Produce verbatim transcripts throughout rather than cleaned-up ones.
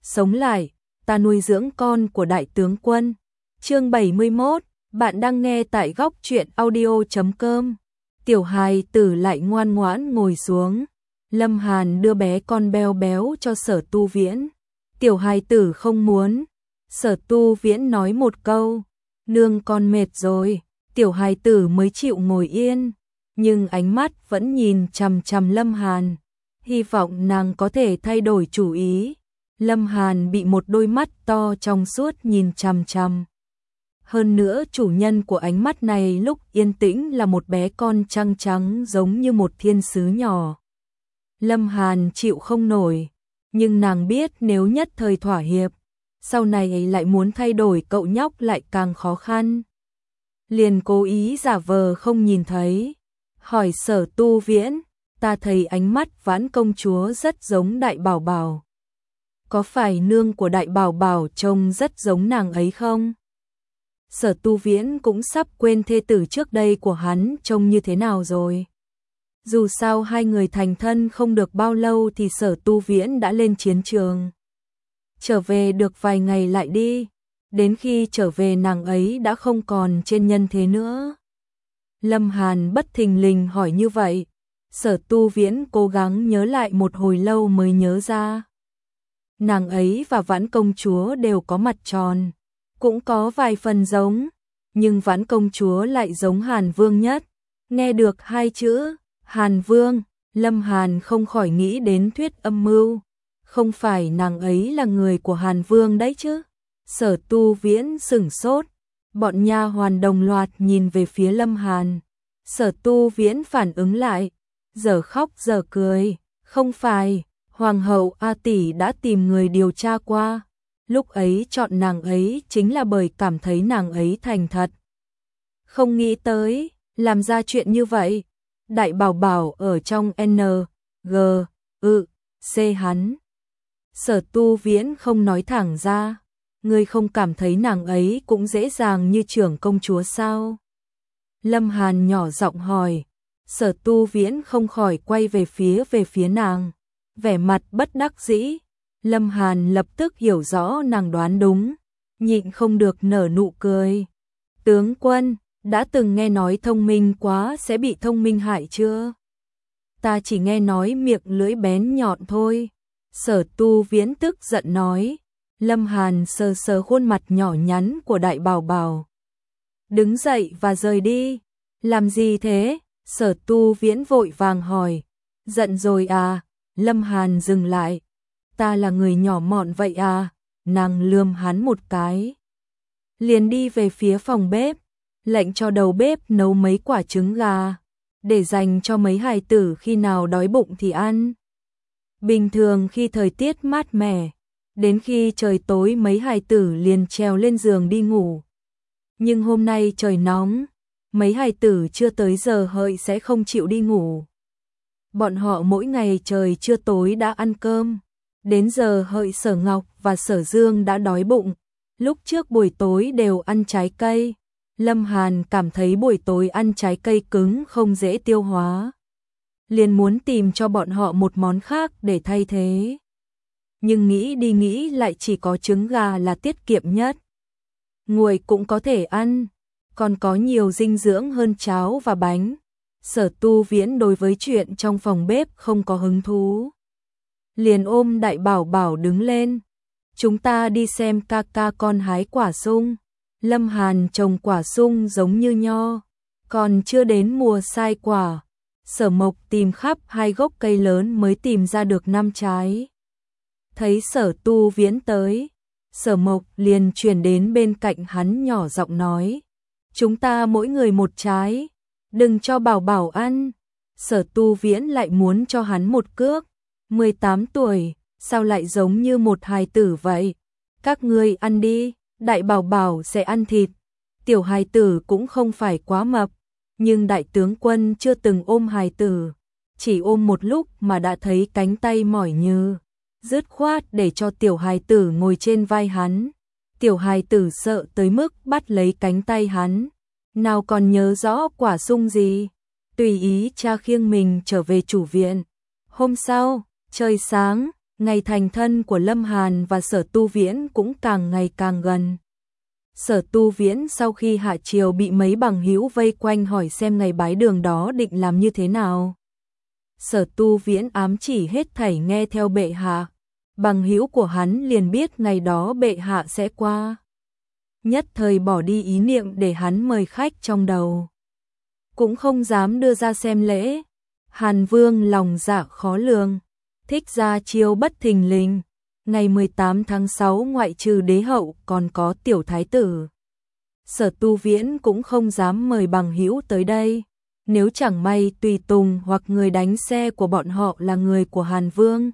sống lại, ta nuôi dưỡng con của đại tướng quân. Chương bảy mươi mốt, bạn đang nghe tại góc truyện audio chấm com. Tiểu hài tử lại ngoan ngoãn ngồi xuống. Lâm Hàn đưa bé con béo béo cho Sở Tu Viễn. Tiểu hài tử không muốn. Sở Tu Viễn nói một câu, nương con mệt rồi. Tiểu hài tử mới chịu ngồi yên, nhưng ánh mắt vẫn nhìn chằm chằm Lâm Hàn, hy vọng nàng có thể thay đổi chủ ý. Lâm Hàn bị một đôi mắt to trong suốt nhìn chằm chằm. Hơn nữa chủ nhân của ánh mắt này lúc yên tĩnh là một bé con trăng trắng giống như một thiên sứ nhỏ. Lâm Hàn chịu không nổi, nhưng nàng biết nếu nhất thời thỏa hiệp, sau này lại muốn thay đổi cậu nhóc lại càng khó khăn. Liền cố ý giả vờ không nhìn thấy, hỏi Sở Tu Viễn, ta thấy ánh mắt Vãn công chúa rất giống Đại Bảo Bảo. Có phải nương của Đại Bảo Bảo trông rất giống nàng ấy không? Sở Tu Viễn cũng sắp quên thê tử trước đây của hắn trông như thế nào rồi. Dù sao hai người thành thân không được bao lâu thì Sở Tu Viễn đã lên chiến trường. Trở về được vài ngày lại đi, đến khi trở về nàng ấy đã không còn trên nhân thế nữa. Lâm Hàn bất thình lình hỏi như vậy, Sở Tu Viễn cố gắng nhớ lại một hồi lâu mới nhớ ra. Nàng ấy và Vãn công chúa đều có mặt tròn, cũng có vài phần giống, nhưng Vãn công chúa lại giống Hàn Vương nhất. Nghe được hai chữ Hàn Vương, Lâm Hàn không khỏi nghĩ đến thuyết âm mưu. Không phải nàng ấy là người của Hàn Vương đấy chứ? Sở Tu Viễn sửng sốt, bọn nha hoàn đồng loạt nhìn về phía Lâm Hàn. Sở Tu Viễn phản ứng lại, giờ khóc giờ cười, không phải, Hoàng hậu A Tỷ đã tìm người điều tra qua. Lúc ấy chọn nàng ấy chính là bởi cảm thấy nàng ấy thành thật. Không nghĩ tới, làm ra chuyện như vậy. Đại Bảo Bảo ở trong N, G, ư, C hắn. Sở Tu Viễn không nói thẳng ra, ngươi không cảm thấy nàng ấy cũng dễ dàng như trưởng công chúa sao? Lâm Hàn nhỏ giọng hỏi, Sở Tu Viễn không khỏi quay về phía về phía nàng, vẻ mặt bất đắc dĩ. Lâm Hàn lập tức hiểu rõ nàng đoán đúng, nhịn không được nở nụ cười. Tướng quân, đã từng nghe nói thông minh quá sẽ bị thông minh hại chưa? Ta chỉ nghe nói miệng lưỡi bén nhọn thôi. Sở Tu Viễn tức giận nói. Lâm Hàn sờ sờ khuôn mặt nhỏ nhắn của Đại Bảo Bảo. Đứng dậy và rời đi. Làm gì thế? Sở Tu Viễn vội vàng hỏi. Giận rồi à? Lâm Hàn dừng lại. Ta là người nhỏ mọn vậy à? Nàng lườm hắn một cái. Liền đi về phía phòng bếp, lệnh cho đầu bếp nấu mấy quả trứng gà, để dành cho mấy hài tử khi nào đói bụng thì ăn. Bình thường khi thời tiết mát mẻ, đến khi trời tối mấy hài tử liền trèo lên giường đi ngủ. Nhưng hôm nay trời nóng, mấy hài tử chưa tới giờ hợi sẽ không chịu đi ngủ. Bọn họ mỗi ngày trời chưa tối đã ăn cơm, đến giờ hợi Sở Ngọc và Sở Dương đã đói bụng. Lúc trước buổi tối đều ăn trái cây. Lâm Hàn cảm thấy buổi tối ăn trái cây cứng không dễ tiêu hóa, liền muốn tìm cho bọn họ một món khác để thay thế. Nhưng nghĩ đi nghĩ lại chỉ có trứng gà là tiết kiệm nhất. Nguội cũng có thể ăn, còn có nhiều dinh dưỡng hơn cháo và bánh. Sở Tu Viễn đối với chuyện trong phòng bếp không có hứng thú, liền ôm Đại Bảo Bảo đứng lên. Chúng ta đi xem ca ca con hái quả sung. Lâm Hàn trồng quả sung giống như nho, còn chưa đến mùa sai quả. Sở Mộc tìm khắp hai gốc cây lớn mới tìm ra được năm trái. Thấy Sở Tu Viễn tới, Sở Mộc liền chuyển đến bên cạnh hắn nhỏ giọng nói. Chúng ta mỗi người một trái, đừng cho Bảo Bảo ăn. Sở Tu Viễn lại muốn cho hắn một cước. mười tám tuổi, sao lại giống như một hài tử vậy? Các ngươi ăn đi. Đại Bảo Bảo sẽ ăn thịt. Tiểu hài tử cũng không phải quá mập, nhưng đại tướng quân chưa từng ôm hài tử, chỉ ôm một lúc mà đã thấy cánh tay mỏi như, dứt khoát để cho tiểu hài tử ngồi trên vai hắn. Tiểu hài tử sợ tới mức bắt lấy cánh tay hắn, nào còn nhớ rõ quả sung gì, tùy ý cha khiêng mình trở về chủ viện. Hôm sau, trời sáng, Ngày thành thân của Lâm Hàn và Sở Tu Viễn cũng càng ngày càng gần. Sở Tu Viễn sau khi hạ triều bị mấy bằng hữu vây quanh hỏi xem ngày bái đường đó định làm như thế nào. Sở Tu Viễn ám chỉ hết thảy nghe theo bệ hạ. Bằng hữu của hắn liền biết ngày đó bệ hạ sẽ qua. Nhất thời bỏ đi ý niệm để hắn mời khách trong đầu. Cũng không dám đưa ra xem lễ. Hàn Vương lòng dạ khó lường, thích ra chiêu bất thình lình. Ngày mười tám tháng sáu ngoại trừ đế hậu còn có tiểu thái tử. Sở Tu Viễn cũng không dám mời bằng hữu tới đây. Nếu chẳng may tùy tùng hoặc người đánh xe của bọn họ là người của Hàn Vương,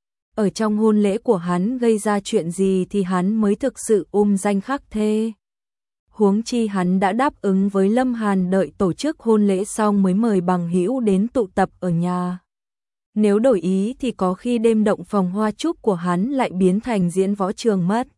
ở trong hôn lễ của hắn gây ra chuyện gì thì hắn mới thực sự ôm danh khắc thê. Huống chi hắn đã đáp ứng với Lâm Hàn đợi tổ chức hôn lễ xong mới mời bằng hữu đến tụ tập ở nhà. Nếu đổi ý thì có khi đêm động phòng hoa chúc của hắn lại biến thành diễn võ trường mất.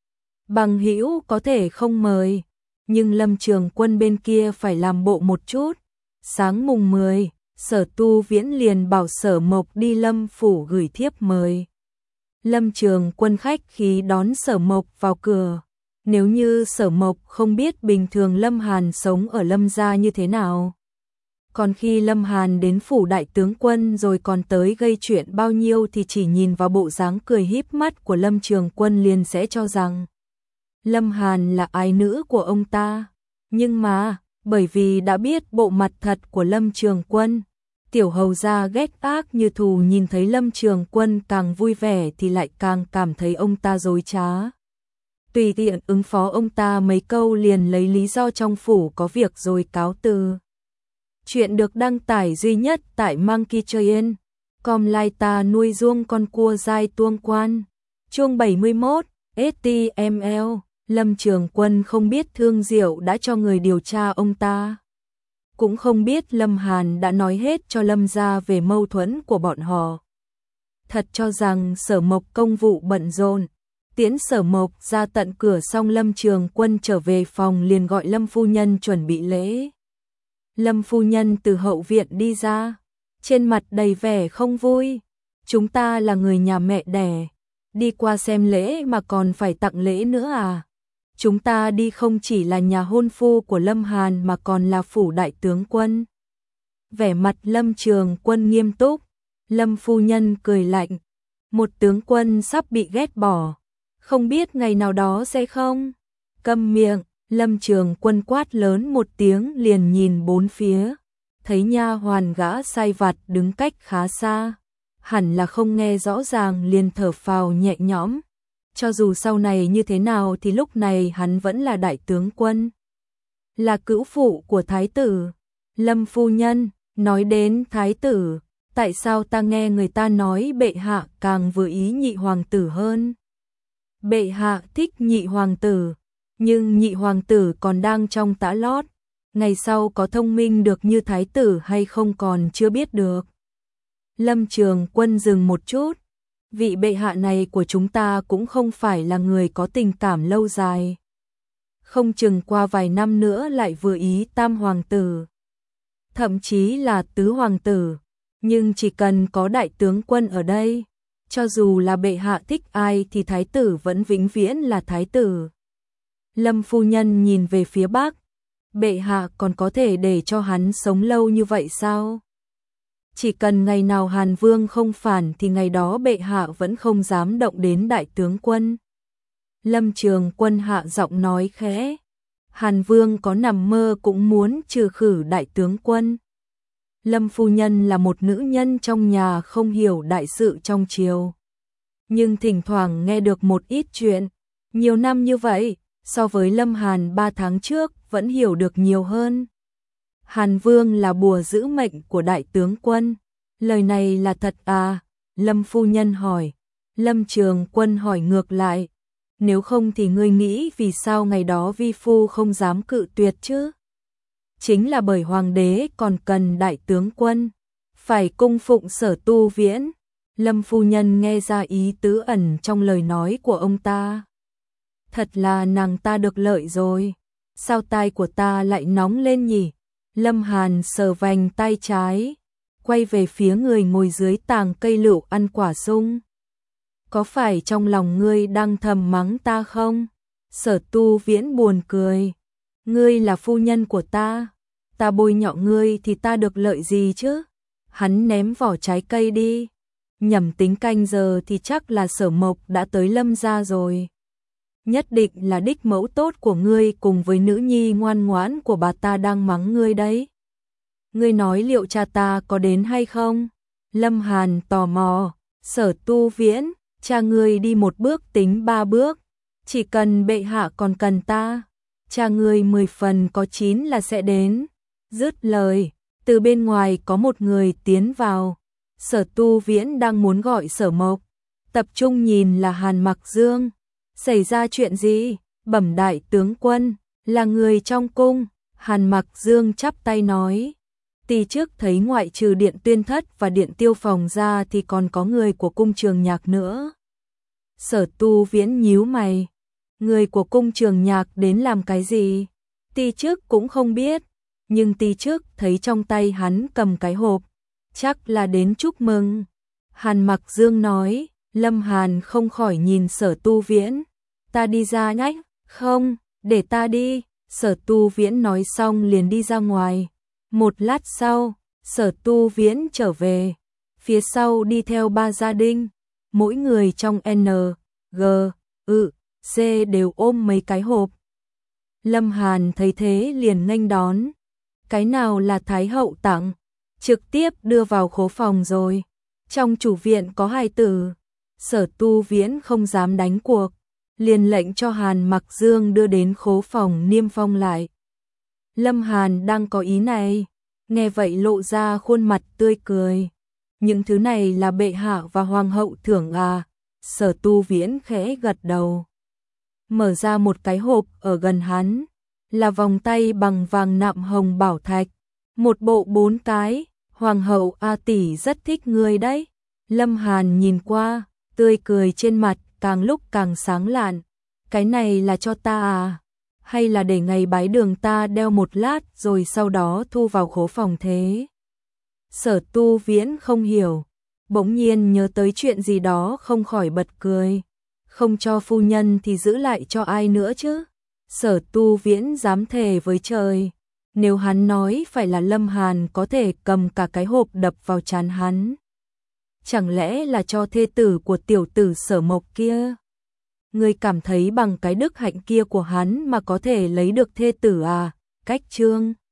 Bằng hữu có thể không mời, nhưng Lâm Trường Quân bên kia phải làm bộ một chút. Sáng mùng mười, Sở Tu Viễn liền bảo Sở Mộc đi Lâm phủ gửi thiếp mời. Lâm Trường Quân khách khí đón Sở Mộc vào cửa. Nếu như Sở Mộc không biết bình thường Lâm Hàn sống ở Lâm gia như thế nào. Còn khi Lâm Hàn đến phủ đại tướng quân rồi còn tới gây chuyện bao nhiêu thì chỉ nhìn vào bộ dáng cười híp mắt của Lâm Trường Quân liền sẽ cho rằng Lâm Hàn là ái nữ của ông ta. Nhưng mà, bởi vì đã biết bộ mặt thật của Lâm Trường Quân, tiểu hầu gia ghét ác như thù nhìn thấy Lâm Trường Quân càng vui vẻ thì lại càng cảm thấy ông ta dối trá. Tùy tiện ứng phó ông ta mấy câu liền lấy lý do trong phủ có việc rồi cáo từ. Chuyện được đăng tải duy nhất tại Monkey Train. Com lai ta nuôi ruông con cua dai tuông quan. Chương bảy mươi mốt, ét tê em lờ. Lâm Trường Quân không biết Thương Diệu đã cho người điều tra ông ta. Cũng không biết Lâm Hàn đã nói hết cho Lâm gia về mâu thuẫn của bọn họ. Thật cho rằng Sở Mộc công vụ bận rộn. Tiễn Sở Mộc ra tận cửa xong Lâm Trường Quân trở về phòng liền gọi Lâm phu nhân chuẩn bị lễ. Lâm phu nhân từ hậu viện đi ra, trên mặt đầy vẻ không vui. Chúng ta là người nhà mẹ đẻ, đi qua xem lễ mà còn phải tặng lễ nữa à? Chúng ta đi không chỉ là nhà hôn phu của Lâm Hàn mà còn là phủ đại tướng quân. Vẻ mặt Lâm Trường Quân nghiêm túc, Lâm phu nhân cười lạnh. Một tướng quân sắp bị ghét bỏ, không biết ngày nào đó sẽ không? Câm miệng. Lâm Trường Quân quát lớn một tiếng liền nhìn bốn phía, thấy nha hoàn gã sai vặt đứng cách khá xa, hẳn là không nghe rõ ràng liền thở phào nhẹ nhõm. Cho dù sau này như thế nào thì lúc này hắn vẫn là đại tướng quân, là cữu phụ của thái tử. Lâm phu nhân, nói đến thái tử, tại sao ta nghe người ta nói bệ hạ càng vừa ý nhị hoàng tử hơn? Bệ hạ thích nhị hoàng tử, nhưng nhị hoàng tử còn đang trong tã lót, ngày sau có thông minh được như thái tử hay không còn chưa biết được. Lâm Trường Quân dừng một chút, vị bệ hạ này của chúng ta cũng không phải là người có tình cảm lâu dài. Không chừng qua vài năm nữa lại vừa ý tam hoàng tử, thậm chí là tứ hoàng tử, nhưng chỉ cần có đại tướng quân ở đây, cho dù là bệ hạ thích ai thì thái tử vẫn vĩnh viễn là thái tử. Lâm phu nhân nhìn về phía bắc, bệ hạ còn có thể để cho hắn sống lâu như vậy sao? Chỉ cần ngày nào Hàn Vương không phản thì ngày đó bệ hạ vẫn không dám động đến đại tướng quân. Lâm Trường Quân hạ giọng nói khẽ, Hàn Vương có nằm mơ cũng muốn trừ khử đại tướng quân. Lâm phu nhân là một nữ nhân trong nhà không hiểu đại sự trong triều, nhưng thỉnh thoảng nghe được một ít chuyện, nhiều năm như vậy, so với Lâm Hàn ba tháng trước vẫn hiểu được nhiều hơn. Hàn Vương là bùa giữ mệnh của đại tướng quân. Lời này là thật à? Lâm phu nhân hỏi. Lâm Trường Quân hỏi ngược lại. Nếu không thì ngươi nghĩ vì sao ngày đó vi phu không dám cự tuyệt chứ? Chính là bởi hoàng đế còn cần đại tướng quân, phải cung phụng Sở Tu Viễn. Lâm phu nhân nghe ra ý tứ ẩn trong lời nói của ông ta. Thật là nàng ta được lợi rồi. Sao tai của ta lại nóng lên nhỉ? Lâm Hàn sờ vành tay trái, quay về phía người ngồi dưới tàng cây lựu ăn quả sung. có phải trong lòng ngươi đang thầm mắng ta không? Sở Tu Viễn buồn cười. Ngươi là phu nhân của ta, ta bôi nhọ ngươi thì ta được lợi gì chứ? Hắn ném vỏ trái cây đi. Nhầm tính canh giờ thì chắc là Sở Mộc đã tới Lâm gia rồi. Nhất định là đích mẫu tốt của ngươi cùng với nữ nhi ngoan ngoãn của bà ta đang mắng ngươi đấy. Ngươi nói liệu cha ta có đến hay không? Lâm Hàn tò mò. Sở Tu Viễn, cha ngươi đi một bước tính ba bước, chỉ cần bệ hạ còn cần ta, cha ngươi mười phần có chín là sẽ đến. Dứt lời, từ bên ngoài có một người tiến vào. Sở Tu Viễn đang muốn gọi Sở Mộc, tập trung nhìn là Hàn Mặc Dương. Xảy ra chuyện gì? Bẩm đại tướng quân, là người trong cung. Hàn Mặc Dương chắp tay nói. Tỳ trước thấy ngoại trừ Điện Tuyên Thất và Điện Tiêu Phòng ra thì còn có người của cung Trường Nhạc nữa. Sở Tu Viễn nhíu mày. Người của cung Trường Nhạc đến làm cái gì? Tỳ trước cũng không biết, nhưng tỳ trước thấy trong tay hắn cầm cái hộp, chắc là đến chúc mừng. Hàn Mặc Dương nói. Lâm Hàn không khỏi nhìn Sở Tu Viễn. Ta đi ra nhách. Không, để ta đi. Sở Tu Viễn nói xong liền đi ra ngoài. Một lát sau, Sở Tu Viễn trở về. Phía sau đi theo ba gia đình. Mỗi người trong N, G, U, C đều ôm mấy cái hộp. Lâm Hàn thấy thế liền nghênh đón. Cái nào là Thái hậu tặng, trực tiếp đưa vào khố phòng rồi. Trong chủ viện có hài tử. Sở Tu Viễn không dám đánh cuộc, liền lệnh cho Hàn Mặc Dương đưa đến khố phòng niêm phong lại. Lâm Hàn đang có ý này, nghe vậy lộ ra khuôn mặt tươi cười. Những thứ này là bệ hạ và hoàng hậu thưởng à? Sở Tu Viễn khẽ gật đầu. Mở ra một cái hộp ở gần hắn, là vòng tay bằng vàng nạm hồng bảo thạch, một bộ bốn cái. Hoàng hậu A tỷ rất thích ngươi đấy. Lâm Hàn nhìn qua, tươi cười trên mặt càng lúc càng sáng lạn. Cái này là cho ta à? Hay là để ngày bái đường ta đeo một lát rồi sau đó thu vào khố phòng thế? Sở Tu Viễn không hiểu, bỗng nhiên nhớ tới chuyện gì đó không khỏi bật cười. Không cho phu nhân thì giữ lại cho ai nữa chứ? Sở Tu Viễn dám thề với trời, nếu hắn nói phải là Lâm Hàn có thể cầm cả cái hộp đập vào trán hắn. Chẳng lẽ là cho thê tử của tiểu tử Sở Mộc kia? Ngươi cảm thấy bằng cái đức hạnh kia của hắn mà có thể lấy được thê tử à? Cách chương